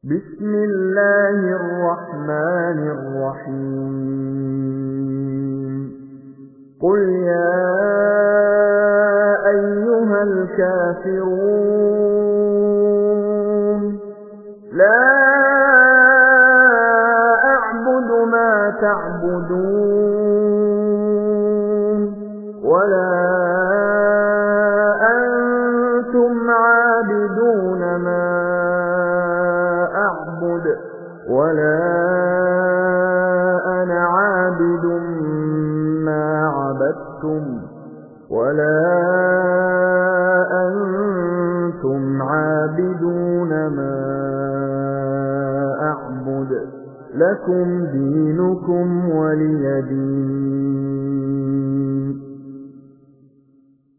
بسم الله الرحمن الرحيم قل يا أيها الكافرون لا أعبد ما تعبدون ولا أنتم عابدون ما أعبد ولا أنا عابد ما عبدتم ولا أنتم عابدون ما أعبد لكم دينكم ولي دين.